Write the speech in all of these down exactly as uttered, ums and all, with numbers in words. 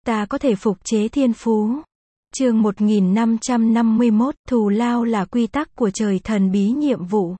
ta có thể phục chế thiên phú. Chương một nghìn năm trăm năm mươi mốt, thù lao là quy tắc của trời thần bí nhiệm vụ.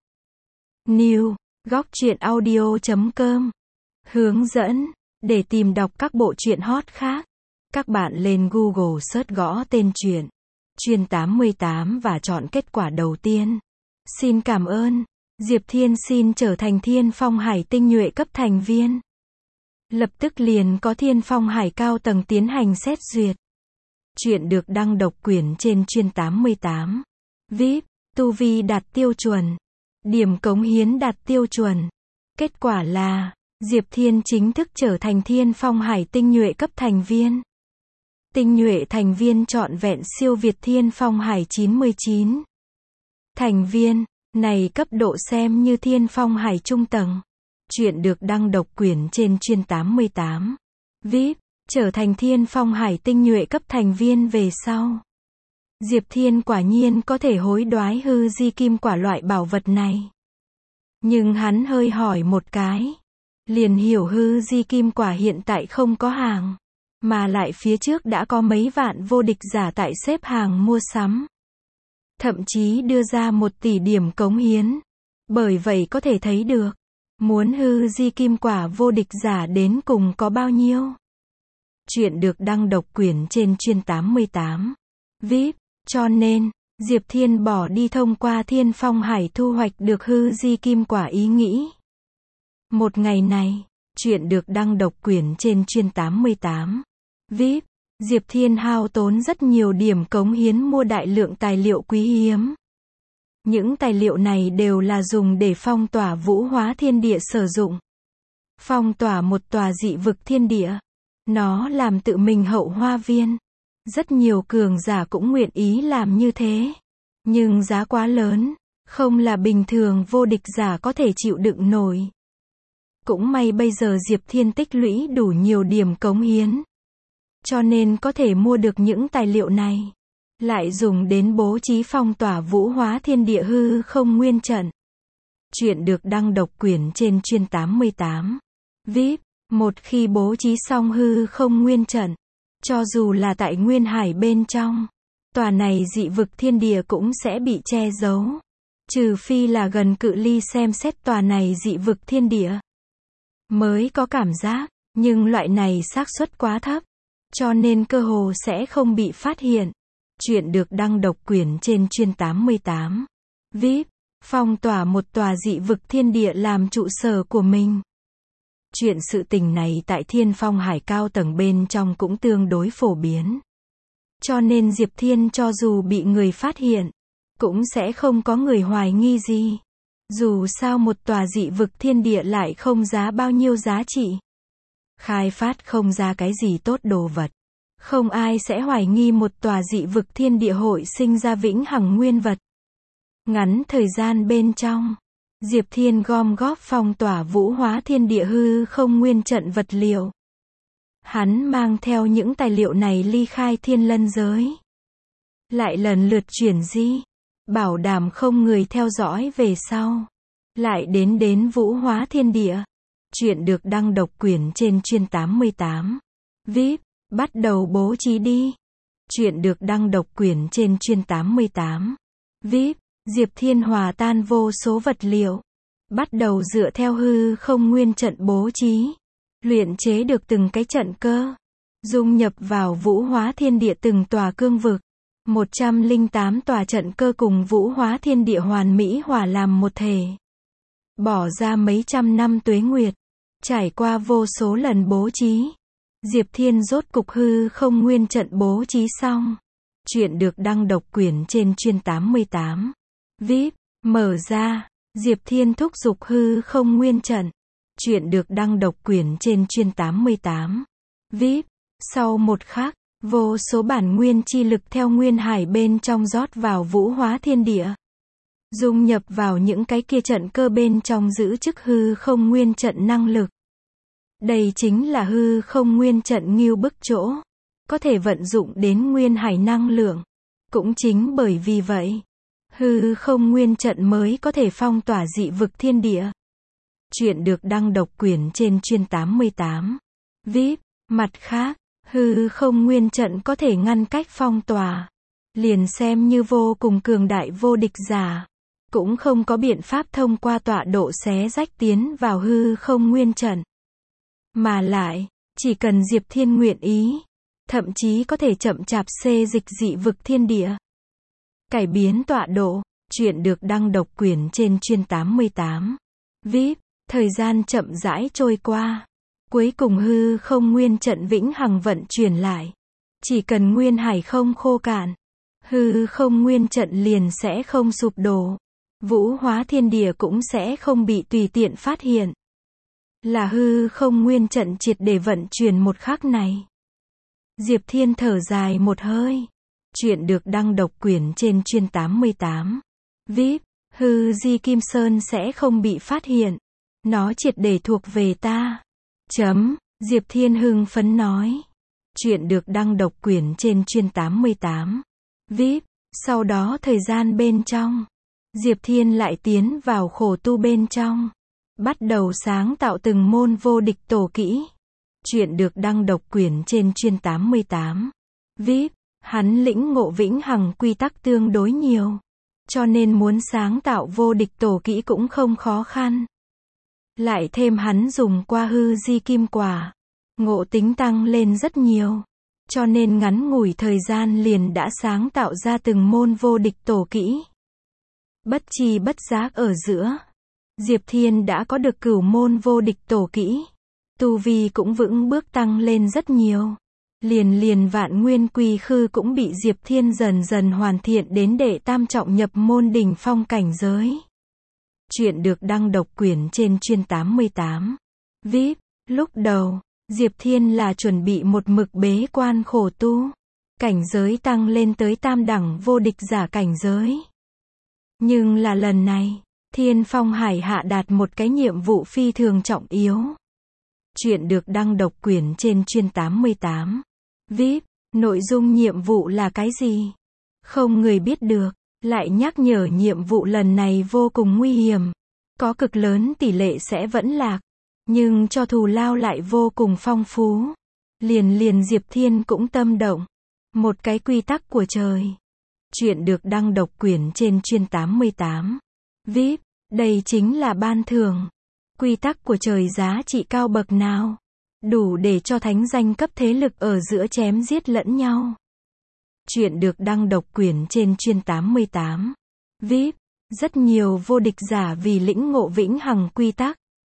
New, góc truyện audio chấm com. Hướng dẫn, để tìm đọc các bộ truyện hot khác, các bạn lên Google search gõ tên truyện Chuyên tám mươi tám và chọn kết quả đầu tiên. Xin cảm ơn. Diệp Thiên xin trở thành Thiên Phong Hải tinh nhuệ cấp thành viên. Lập tức liền có Thiên Phong Hải cao tầng tiến hành xét duyệt. Chuyện được đăng độc quyền trên Chuyên tám mươi tám. vê i pê, tu vi đạt tiêu chuẩn. Điểm cống hiến đạt tiêu chuẩn. Kết quả là, Diệp Thiên chính thức trở thành Thiên Phong Hải tinh nhuệ cấp thành viên. Tinh nhuệ thành viên trọn vẹn siêu việt Thiên Phong Hải chín mươi chín. Thành viên, này cấp độ xem như Thiên Phong Hải trung tầng. Chuyện được đăng độc quyền trên Chuyên tám mươi tám. vê i pê, trở thành Thiên Phong Hải tinh nhuệ cấp thành viên về sau. Diệp Thiên quả nhiên có thể hối đoái hư di kim quả loại bảo vật này. Nhưng hắn hơi hỏi một cái, liền hiểu hư di kim quả hiện tại không có hàng, mà lại phía trước đã có mấy vạn vô địch giả tại xếp hàng mua sắm. Thậm chí đưa ra một tỷ điểm cống hiến. Bởi vậy có thể thấy được, muốn hư di kim quả vô địch giả đến cùng có bao nhiêu. Chuyện được đăng độc quyền trên Chuyên tám mươi tám. vê i pê, cho nên, Diệp Thiên bỏ đi thông qua Thiên Phong Hải thu hoạch được hư di kim quả ý nghĩ. Một ngày này, chuyện được đăng độc quyền trên Chuyên tám mươi tám. vê i pê, Diệp Thiên hao tốn rất nhiều điểm cống hiến mua đại lượng tài liệu quý hiếm. Những tài liệu này đều là dùng để phong tỏa vũ hóa thiên địa sử dụng. Phong tỏa một tòa dị vực thiên địa. Nó làm tự mình hậu hoa viên. Rất nhiều cường giả cũng nguyện ý làm như thế. Nhưng giá quá lớn, không là bình thường vô địch giả có thể chịu đựng nổi. Cũng may bây giờ Diệp Thiên tích lũy đủ nhiều điểm cống hiến. Cho nên có thể mua được những tài liệu này. Lại dùng đến bố trí phong tỏa vũ hóa thiên địa hư không nguyên trận. Chuyện được đăng độc quyền trên Chuyên tám mươi tám. vê i pê, một khi bố trí xong hư không nguyên trận, cho dù là tại Nguyên Hải bên trong, tòa này dị vực thiên địa cũng sẽ bị che giấu. Trừ phi là gần cự ly xem xét tòa này dị vực thiên địa, mới có cảm giác, nhưng loại này xác suất quá thấp, cho nên cơ hồ sẽ không bị phát hiện. Chuyện được đăng độc quyền trên Chuyên tám mươi tám. vê i pê, phong tỏa một tòa dị vực thiên địa làm trụ sở của mình. Chuyện sự tình này tại Thiên Phong Hải cao tầng bên trong cũng tương đối phổ biến. Cho nên Diệp Thiên cho dù bị người phát hiện, cũng sẽ không có người hoài nghi gì. Dù sao một tòa dị vực thiên địa lại không giá bao nhiêu giá trị. Khai phát không ra cái gì tốt đồ vật. Không ai sẽ hoài nghi một tòa dị vực thiên địa hội sinh ra vĩnh hằng nguyên vật. Ngắn thời gian bên trong, Diệp Thiên gom góp phong tỏa vũ hóa thiên địa hư không nguyên trận vật liệu. Hắn mang theo những tài liệu này ly khai Thiên Lân giới. Lại lần lượt chuyển di, bảo đảm không người theo dõi về sau. Lại đến đến vũ hóa thiên địa. Chuyện được đăng độc quyền trên Chuyên tám mươi tám. vê i pê, bắt đầu bố trí đi. Chuyện được đăng độc quyền trên Chuyên tám mươi tám. vê i pê, Diệp Thiên hòa tan vô số vật liệu. Bắt đầu dựa theo hư không nguyên trận bố trí. Luyện chế được từng cái trận cơ. Dung nhập vào vũ hóa thiên địa từng tòa cương vực. một trăm lẻ tám tòa trận cơ cùng vũ hóa thiên địa hoàn mỹ hòa làm một thể. Bỏ ra mấy trăm năm tuế nguyệt. Trải qua vô số lần bố trí. Diệp Thiên rốt cục hư không nguyên trận bố trí xong. Chuyện được đăng độc quyền trên Chuyên tám mươi tám. vê i pê, mở ra, Diệp Thiên thúc giục hư không nguyên trận. Chuyện được đăng độc quyền trên Chuyên tám mươi tám. vê i pê, sau một khắc, vô số bản nguyên chi lực theo Nguyên Hải bên trong rót vào vũ hóa thiên địa. Dung nhập vào những cái kia trận cơ bên trong giữ chức hư không nguyên trận năng lực. Đây chính là hư không nguyên trận ngưu bức chỗ. Có thể vận dụng đến Nguyên Hải năng lượng. Cũng chính bởi vì vậy, hư không nguyên trận mới có thể phong tỏa dị vực thiên địa. Chuyện được đăng độc quyền trên Chuyên tám mươi tám. vê i pê, mặt khác, Hư không nguyên trận có thể ngăn cách phong tỏa. Liền xem như vô cùng cường đại vô địch giả, cũng không có biện pháp thông qua tọa độ xé rách tiến vào hư không nguyên trận. Mà lại, chỉ cần Diệp Thiên nguyện ý, thậm chí có thể chậm chạp xê dịch dị vực thiên địa. Cải biến tọa độ, chuyện được đăng độc quyền trên chuyên tám mươi tám. vê i pê, thời gian chậm rãi trôi qua. Cuối cùng hư không nguyên trận vĩnh hằng vận chuyển lại. Chỉ cần nguyên hải không khô cạn, hư không nguyên trận liền sẽ không sụp đổ. Vũ hóa thiên địa cũng sẽ không bị tùy tiện phát hiện. Là hư không nguyên trận triệt để vận chuyển một khắc này. Diệp Thiên thở dài một hơi. Chuyện được đăng độc quyền trên chuyên tám mươi tám. vê i pê, hư di Kim Sơn sẽ không bị phát hiện. Nó triệt để thuộc về ta. Chấm, Diệp Thiên hưng phấn nói. Chuyện được đăng độc quyền trên chuyên tám mươi tám. vê i pê, sau đó thời gian bên trong, Diệp Thiên lại tiến vào khổ tu bên trong. Bắt đầu sáng tạo từng môn vô địch tổ kỹ. Chuyện được đăng độc quyền trên chuyên tám mươi tám. vê i pê, hắn lĩnh ngộ vĩnh hằng quy tắc tương đối nhiều. Cho nên muốn sáng tạo vô địch tổ kỹ cũng không khó khăn. Lại thêm hắn dùng qua hư di kim quả. Ngộ tính tăng lên rất nhiều. Cho nên ngắn ngủi thời gian liền đã sáng tạo ra từng môn vô địch tổ kỹ. Bất chi bất giác ở giữa, Diệp Thiên đã có được cửu môn vô địch tổ kỹ. Tu vi cũng vững bước tăng lên rất nhiều. Liền liền vạn nguyên quy khư cũng bị Diệp Thiên dần dần hoàn thiện đến đệ tam trọng nhập môn đỉnh phong cảnh giới. Chuyện được đăng độc quyền trên chuyên tám mươi tám. vê i pê, lúc đầu, Diệp Thiên là chuẩn bị một mực bế quan khổ tu. Cảnh giới tăng lên tới tam đẳng vô địch giả cảnh giới. Nhưng là lần này, Thiên Phong Hải hạ đạt một cái nhiệm vụ phi thường trọng yếu. Chuyện được đăng độc quyền trên chuyên tám mươi tám. vê i pê, nội dung nhiệm vụ là cái gì? Không người biết được, lại nhắc nhở nhiệm vụ lần này vô cùng nguy hiểm. Có cực lớn tỷ lệ sẽ vẫn lạc, nhưng cho thù lao lại vô cùng phong phú. Liền liền Diệp Thiên cũng tâm động. Một cái quy tắc của trời. Chuyện được đăng độc quyền trên chuyên tám mươi tám. vê i pê, đây chính là ban thưởng. Quy tắc của trời giá trị cao bậc nào? Đủ để cho thánh danh cấp thế lực ở giữa chém giết lẫn nhau. Chuyện được đăng độc quyền trên chuyên tám mươi tám. vê i pê, rất nhiều vô địch giả vì lĩnh ngộ vĩnh hằng quy tắc.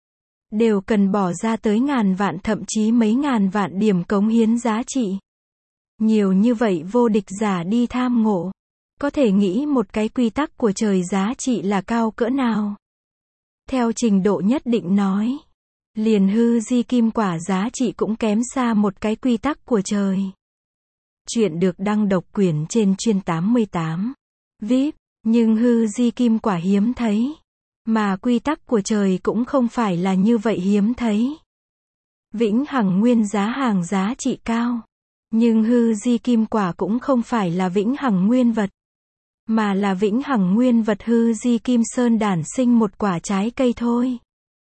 Đều cần bỏ ra tới ngàn vạn thậm chí mấy ngàn vạn điểm cống hiến giá trị. Nhiều như vậy vô địch giả đi tham ngộ. Có thể nghĩ một cái quy tắc của trời giá trị là cao cỡ nào. Theo trình độ nhất định nói, liền hư di kim quả giá trị cũng kém xa một cái quy tắc của trời. Chuyện được đăng độc quyền trên chuyên tám mươi tám. vê i pê, nhưng hư di kim quả hiếm thấy. Mà quy tắc của trời cũng không phải là như vậy hiếm thấy. Vĩnh hằng nguyên giá hàng giá trị cao. Nhưng hư di kim quả cũng không phải là vĩnh hằng nguyên vật. Mà là vĩnh hằng nguyên vật hư di kim sơn đản sinh một quả trái cây thôi.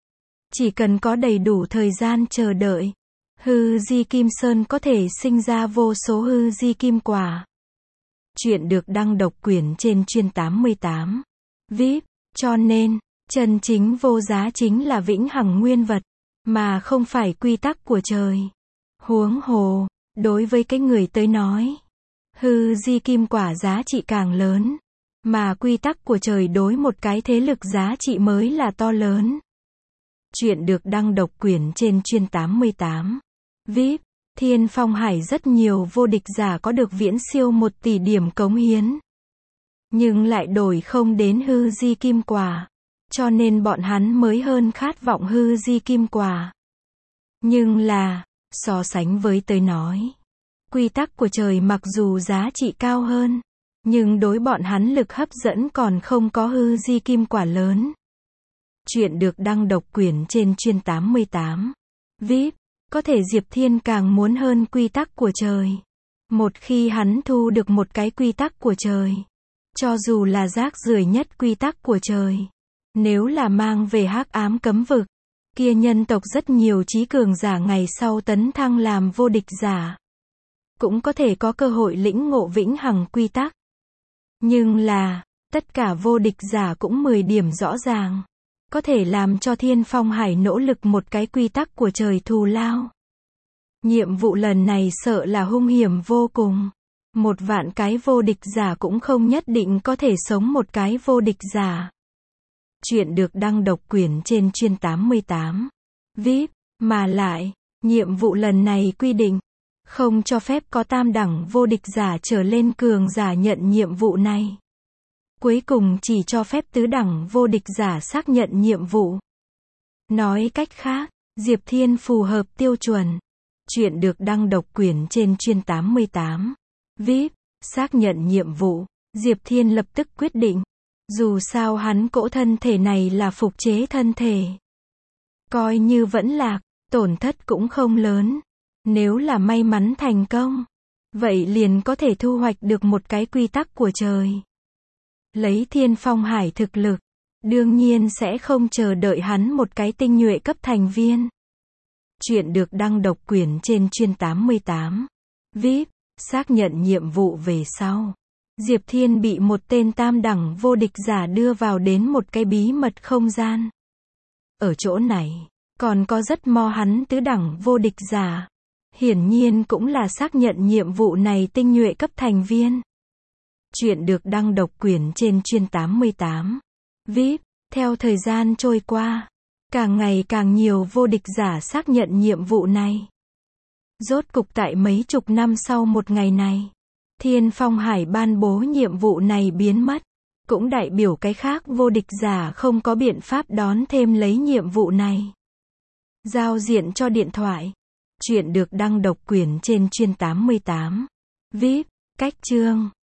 Chỉ cần có đầy đủ thời gian chờ đợi, hư di kim sơn có thể sinh ra vô số hư di kim quả. Chuyện được đăng độc quyền trên chuyên tám mươi tám. vê i pê, cho nên, chân chính vô giá chính là vĩnh hằng nguyên vật, mà không phải quy tắc của trời. Huống hồ, đối với cái người tới nói, hư di kim quả giá trị càng lớn, mà quy tắc của trời đối một cái thế lực giá trị mới là to lớn. Chuyện được đăng độc quyền trên chuyên tám mươi tám. vê i pê, Thiên Phong Hải rất nhiều vô địch giả có được viễn siêu một tỷ điểm cống hiến. Nhưng lại đổi không đến hư di kim quả. Cho nên bọn hắn mới hơn khát vọng hư di kim quả. Nhưng là, so sánh với tới nói, quy tắc của trời mặc dù giá trị cao hơn, nhưng đối bọn hắn lực hấp dẫn còn không có hư di kim quả lớn. Chuyện được đăng độc quyền trên chuyên tám mươi tám. vê i pê, có thể Diệp Thiên càng muốn hơn quy tắc của trời. Một khi hắn thu được một cái quy tắc của trời, cho dù là rác rưởi nhất quy tắc của trời, nếu là mang về hắc ám cấm vực, kia nhân tộc rất nhiều trí cường giả ngày sau tấn thăng làm vô địch giả. cũng có thể có cơ hội lĩnh ngộ vĩnh hằng quy tắc. Nhưng là, tất cả vô địch giả cũng mười điểm rõ ràng. Có thể làm cho Thiên Phong Hải nỗ lực một cái quy tắc của trời thù lao. Nhiệm vụ lần này sợ là hung hiểm vô cùng. Một vạn cái vô địch giả cũng không nhất định có thể sống một cái vô địch giả. Chuyện được đăng độc quyền trên chuyên tám mươi tám. vê i pê, mà lại, nhiệm vụ lần này quy định, không cho phép có tam đẳng vô địch giả trở lên cường giả nhận nhiệm vụ này. Cuối cùng chỉ cho phép tứ đẳng vô địch giả xác nhận nhiệm vụ. Nói cách khác, Diệp Thiên phù hợp tiêu chuẩn. Chuyện được đăng độc quyền trên chuyên tám mươi tám. vê i pê, xác nhận nhiệm vụ, Diệp Thiên lập tức quyết định. Dù sao hắn cỗ thân thể này là phục chế thân thể. Coi như vẫn lạc, tổn thất cũng không lớn. Nếu là may mắn thành công, vậy liền có thể thu hoạch được một cái quy tắc của trời. Lấy Thiên Phong Hải thực lực, đương nhiên sẽ không chờ đợi hắn một cái tinh nhuệ cấp thành viên. Chuyện được đăng độc quyền trên chuyên tám mươi tám. vê i pê, xác nhận nhiệm vụ về sau. Diệp Thiên bị một tên tam đẳng vô địch giả đưa vào đến một cái bí mật không gian. Ở chỗ này, còn có rất mo hắn tứ đẳng vô địch giả. Hiển nhiên cũng là xác nhận nhiệm vụ này tinh nhuệ cấp thành viên. Chuyện được đăng độc quyền trên chuyên tám mươi tám. vê i pê, theo thời gian trôi qua, càng ngày càng nhiều vô địch giả xác nhận nhiệm vụ này. Rốt cục tại mấy chục năm sau một ngày này, Thiên Phong Hải ban bố nhiệm vụ này biến mất, cũng đại biểu cái khác vô địch giả không có biện pháp đón thêm lấy nhiệm vụ này. Giao diện cho điện thoại. Chuyện được đăng độc quyền trên chuyên tám mươi tám. vê i pê, cách chương.